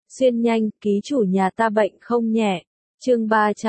Xuyên nhanh, ký chủ nhà ta bệnh không nhẹ. Chương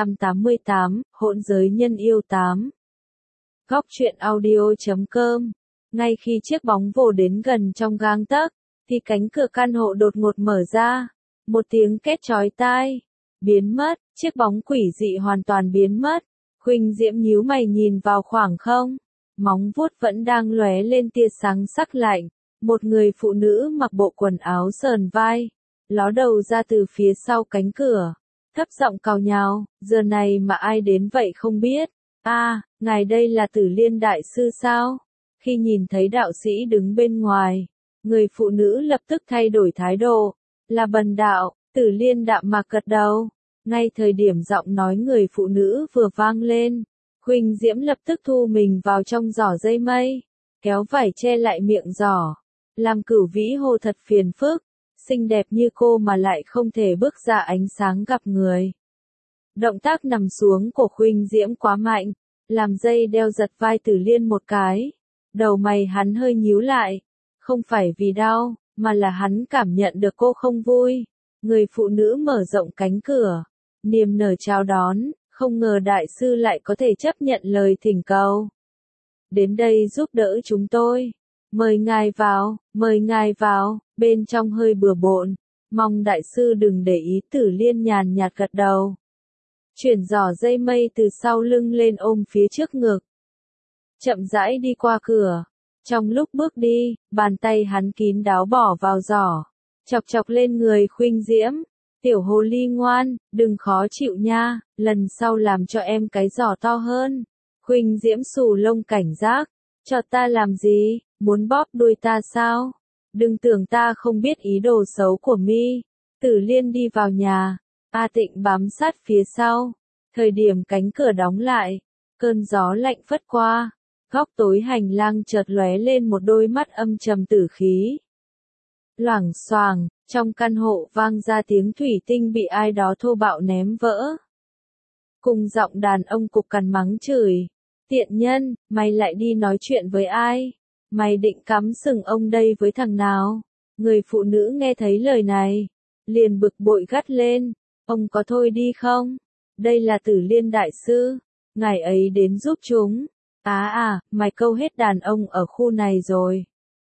388, hỗn giới nhân yêu 8. Góc truyện audio.com. Ngay khi chiếc bóng vồ đến gần trong gang tấc, thì cánh cửa căn hộ đột ngột mở ra. Một tiếng két chói tai. Biến mất, chiếc bóng quỷ dị hoàn toàn biến mất. Khuynh Diễm nhíu mày nhìn vào khoảng không. Móng vuốt vẫn đang lóe lên tia sáng sắc lạnh. Một người phụ nữ mặc bộ quần áo sờn vai, ló đầu ra từ phía sau cánh cửa, thấp giọng càu nhàu, giờ này mà ai đến vậy không biết. Ngài đây là Tử Liên đại sư sao? Khi nhìn thấy đạo sĩ đứng bên ngoài, người phụ nữ lập tức thay đổi thái độ, là Bần đạo. Tử Liên đạm mạc gật đầu. Ngay thời điểm giọng nói người phụ nữ vừa vang lên, Khuynh Diễm lập tức thu mình vào trong giỏ dây mây, kéo vải che lại miệng giỏ. Làm Cửu Vĩ Hồ thật phiền phức, xinh đẹp như cô mà lại không thể bước ra ánh sáng gặp người. Động tác nằm xuống của Khuynh Diễm quá mạnh, làm dây đeo giật vai Tử Liên một cái. Đầu mày hắn hơi nhíu lại, không phải vì đau, mà là hắn cảm nhận được cô không vui. Người phụ nữ mở rộng cánh cửa, niềm nở chào đón, không ngờ đại sư lại có thể chấp nhận lời thỉnh cầu. Đến đây giúp đỡ chúng tôi. Mời ngài vào, bên trong hơi bừa bộn, mong đại sư đừng để ý. Tử Liên nhàn nhạt gật đầu. Chuyển giỏ dây mây từ sau lưng lên ôm phía trước ngực. Chậm rãi đi qua cửa. Trong lúc bước đi, bàn tay hắn kín đáo bỏ vào giỏ, chọc chọc lên người Khuynh Diễm. Tiểu hồ ly ngoan, đừng khó chịu nha, lần sau làm cho em cái giỏ to hơn. Khuynh Diễm xù lông cảnh giác. Cho ta làm gì? Muốn bóp đuôi ta sao? Đừng tưởng ta không biết ý đồ xấu của mi. Tử Liên đi vào nhà, A Tịnh bám sát phía sau. Thời điểm cánh cửa đóng lại, cơn gió lạnh phất qua, góc tối hành lang chợt lóe lên một đôi mắt âm trầm tử khí. Loảng xoảng, trong căn hộ vang ra tiếng thủy tinh bị ai đó thô bạo ném vỡ. Cùng giọng đàn ông cục cằn mắng chửi. Tiện nhân, mày lại đi nói chuyện với ai? Mày định cắm sừng ông đây với thằng nào? Người phụ nữ nghe thấy lời này, liền bực bội gắt lên. Ông có thôi đi không? Đây là Tử Liên đại sư, ngài ấy đến giúp chúng. Mày câu hết đàn ông ở khu này rồi,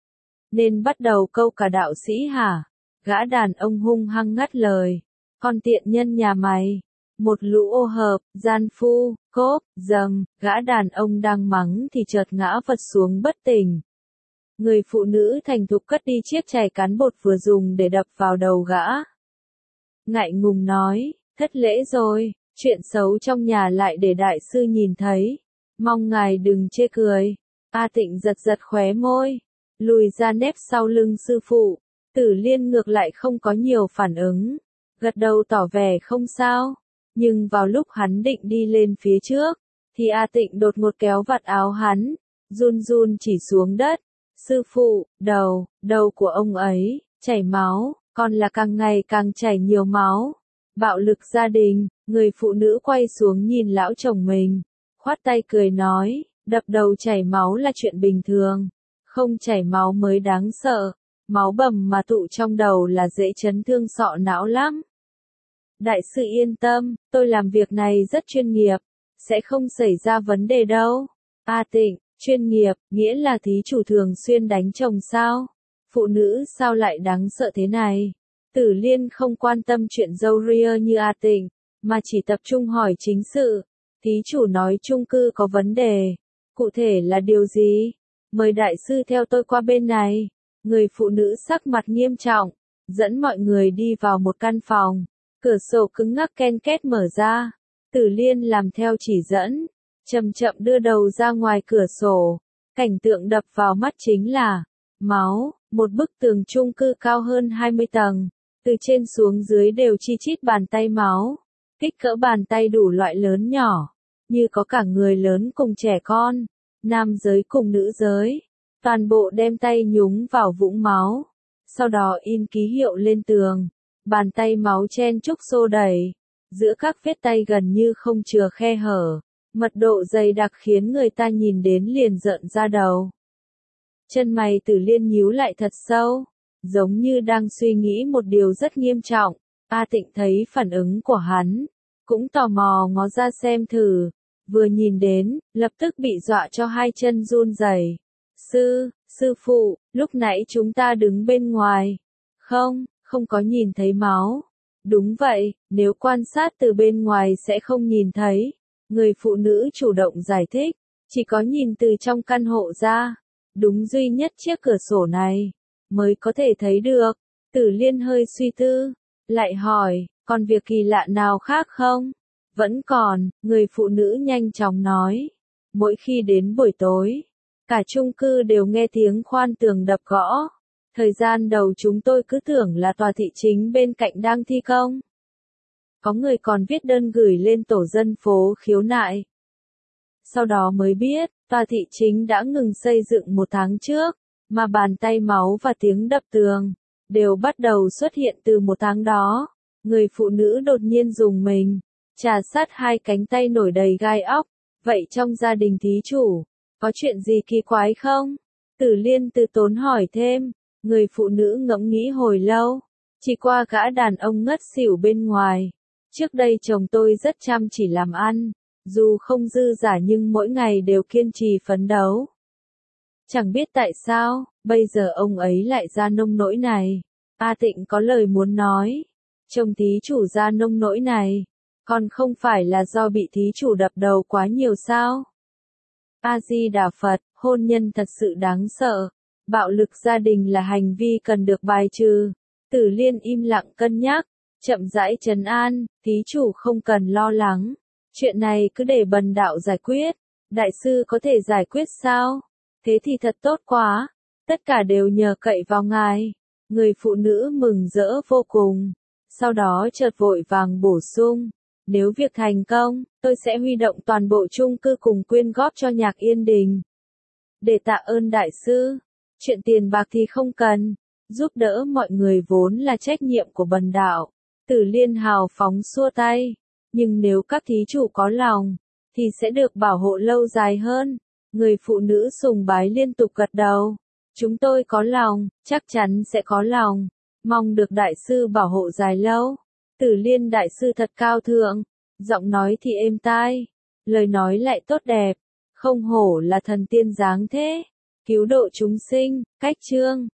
nên bắt đầu câu cả đạo sĩ hả? Gã đàn ông hung hăng ngắt lời. Con tiện nhân nhà mày. Một lũ ô hợp, gian phu, cốp, dầm, gã đàn ông đang mắng thì chợt ngã vật xuống bất tỉnh. Người phụ nữ thành thục cất đi chiếc chày cán bột vừa dùng để đập vào đầu gã. Ngại ngùng nói, thất lễ rồi, chuyện xấu trong nhà lại để đại sư nhìn thấy. Mong ngài đừng chê cười. A Tịnh giật giật khóe môi, lùi ra nép sau lưng sư phụ. Tử Liên ngược lại không có nhiều phản ứng, gật đầu tỏ vẻ không sao. Nhưng vào lúc hắn định đi lên phía trước, thì A Tịnh đột ngột kéo vạt áo hắn, run run chỉ xuống đất. Sư phụ, đầu của ông ấy, chảy máu, còn là càng ngày càng chảy nhiều máu. Bạo lực gia đình. Người phụ nữ quay xuống nhìn lão chồng mình, khoát tay cười nói, đập đầu chảy máu là chuyện bình thường, không chảy máu mới đáng sợ. Máu bầm mà tụ trong đầu là dễ chấn thương sọ não lắm. Đại sư yên tâm, tôi làm việc này rất chuyên nghiệp, sẽ không xảy ra vấn đề đâu. A Tịnh, chuyên nghiệp, nghĩa là thí chủ thường xuyên đánh chồng sao? Phụ nữ sao lại đáng sợ thế này? Tử Liên không quan tâm chuyện râu ria như A Tịnh, mà chỉ tập trung hỏi chính sự. Thí chủ nói chung cư có vấn đề, cụ thể là điều gì? Mời đại sư theo tôi qua bên này. Người phụ nữ sắc mặt nghiêm trọng, dẫn mọi người đi vào một căn phòng. Cửa sổ cứng ngắc ken két mở ra. Tử Liên làm theo chỉ dẫn, chậm chậm đưa đầu ra ngoài cửa sổ. Cảnh tượng đập vào mắt chính là máu, một bức tường chung cư cao hơn 20 tầng. Từ trên xuống dưới đều chi chít bàn tay máu. Kích cỡ bàn tay đủ loại lớn nhỏ, như có cả người lớn cùng trẻ con, nam giới cùng nữ giới. Toàn bộ đem tay nhúng vào vũng máu, sau đó in ký hiệu lên tường. Bàn tay máu chen chúc xô đẩy, giữa các vết tay gần như không chừa khe hở, mật độ dày đặc khiến người ta nhìn đến liền rợn da đầu. Chân mày Tử Liên nhíu lại thật sâu, giống như đang suy nghĩ một điều rất nghiêm trọng. A Tịnh thấy phản ứng của hắn, cũng tò mò ngó ra xem thử, vừa nhìn đến, lập tức bị dọa cho hai chân run rẩy. Sư phụ, lúc nãy chúng ta đứng bên ngoài. Không có nhìn thấy máu. Đúng vậy, nếu quan sát từ bên ngoài sẽ không nhìn thấy. Người phụ nữ chủ động giải thích, chỉ có nhìn từ trong căn hộ ra. Đúng duy nhất chiếc cửa sổ này, mới có thể thấy được. Tử Liên hơi suy tư, lại hỏi, còn việc kỳ lạ nào khác không? Vẫn còn, người phụ nữ nhanh chóng nói. Mỗi khi đến buổi tối, cả chung cư đều nghe tiếng khoan tường đập gõ. Thời gian đầu chúng tôi cứ tưởng là tòa thị chính bên cạnh đang thi công. Có người còn viết đơn gửi lên tổ dân phố khiếu nại. Sau đó mới biết, tòa thị chính đã ngừng xây dựng 1 tháng trước, mà bàn tay máu và tiếng đập tường đều bắt đầu xuất hiện từ 1 tháng đó. Người phụ nữ đột nhiên rùng mình, trà sát hai cánh tay nổi đầy gai óc. Vậy trong gia đình thí chủ, có chuyện gì kỳ quái không? Tử Liên từ tốn hỏi thêm. Người phụ nữ ngẫm nghĩ hồi lâu, chỉ qua gã đàn ông ngất xỉu bên ngoài. Trước đây chồng tôi rất chăm chỉ làm ăn, dù không dư giả nhưng mỗi ngày đều kiên trì phấn đấu. Chẳng biết tại sao, bây giờ ông ấy lại ra nông nỗi này. A Tịnh có lời muốn nói. Chồng thí chủ ra nông nỗi này, còn không phải là do bị thí chủ đập đầu quá nhiều sao? A Di Đà Phật, hôn nhân thật sự đáng sợ. Bạo lực gia đình là hành vi cần được bài trừ. Tử Liên im lặng cân nhắc, chậm rãi trấn an, thí chủ không cần lo lắng. Chuyện này cứ để bần đạo giải quyết. Đại sư có thể giải quyết sao? Thế thì thật tốt quá. Tất cả đều nhờ cậy vào ngài. Người phụ nữ mừng rỡ vô cùng. Sau đó chợt vội vàng bổ sung. Nếu việc thành công, tôi sẽ huy động toàn bộ chung cư cùng quyên góp cho Nhạc Yên Đình. Để tạ ơn đại sư. Chuyện tiền bạc thì không cần, giúp đỡ mọi người vốn là trách nhiệm của bần đạo. Tử Liên hào phóng xua tay, nhưng nếu các thí chủ có lòng, thì sẽ được bảo hộ lâu dài hơn. Người phụ nữ sùng bái liên tục gật đầu. Chúng tôi có lòng, chắc chắn sẽ có lòng, mong được đại sư bảo hộ dài lâu. Tử Liên đại sư thật cao thượng, giọng nói thì êm tai, lời nói lại tốt đẹp, không hổ là thần tiên dáng thế. Cứu độ chúng sinh, cách chương